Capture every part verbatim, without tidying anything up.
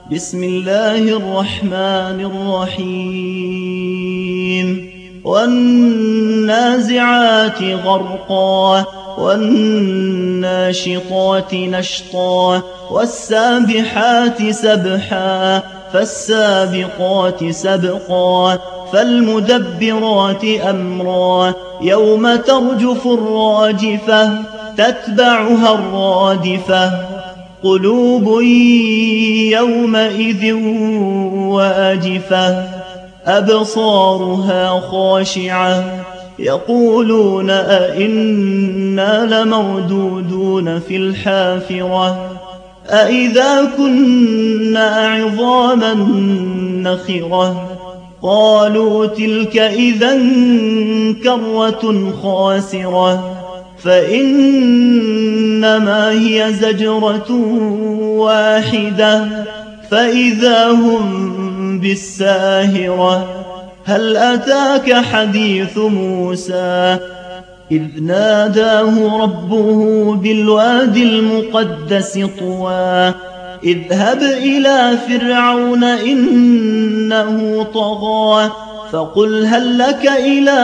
بسم الله الرحمن الرحيم والنازعات غرقا والناشطات نشطا والسابحات سبحا فالسابقات سبقا فالمدبرات أمرا يوم ترجف الراجفة تتبعها الرادفة قلوب يومئذ واجفة أبصارها خاشعة يقولون أئنا لمردودون في الحافرة أئذا كنا عظاما نخرة قالوا تلك إذا كرة خاسرة فإنما هي زجرة واحدة فإذا هم بالساهرة هل أتاك حديث موسى إذ ناداه ربه بالوادي المقدس طوى اذهب إلى فرعون إنه طغى فقل هل لك إلى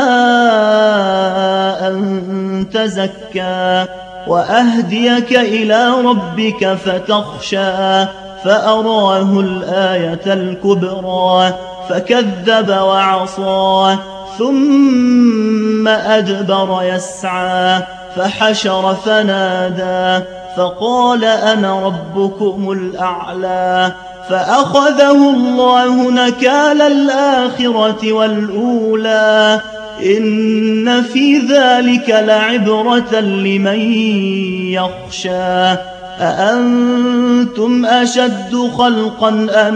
أن تزكى وأهديك إلى ربك فتخشى فأراه الآية الكبرى فكذب وعصى ثم أدبر يسعى فحشر فنادى فقال أنا ربكم الأعلى فأخذه الله نكال الآخرة والأولى إن في ذلك لعبرة لمن يخشى أأنتم أشد خلقا أم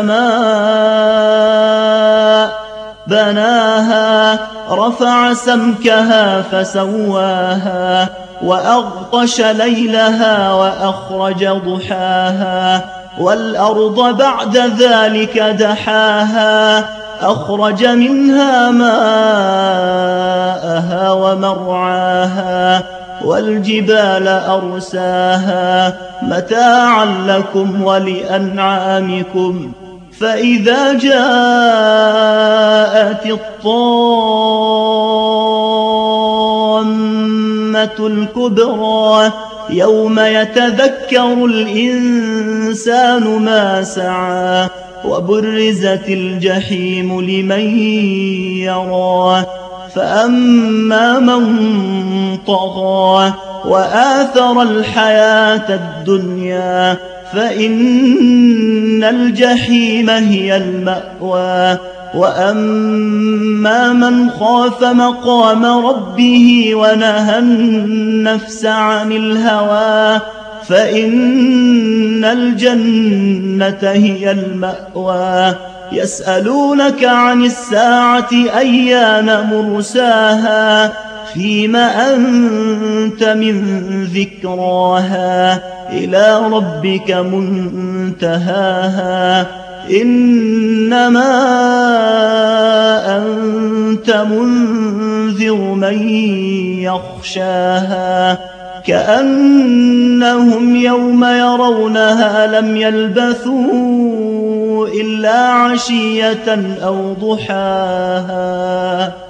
السماء بناها رفع سمكها فسواها وأغطش ليلها وأخرج ضحاها والأرض بعد ذلك دحاها أخرج منها ماءها ومرعاها والجبال أرساها متاعا لكم ولأنعامكم فإذا جاءت الطامة الكبرى يوم يتذكر الإنسان ما سعى وبرزت الجحيم لمن يرى فأما من طغى وآثر الحياة الدنيا فإن الجحيم هي المأوى وأما من خاف مقام ربه ونهى النفس عن الهوى فإن الجنة هي المأوى يسألونك عن الساعة أيان مرساها فيم أنت من ذكراها إلى ربك منتهاها إنما أنت منذر من يخشاها كأنهم يوم يرونها لم يلبثوا إلا عشية أو ضحاها.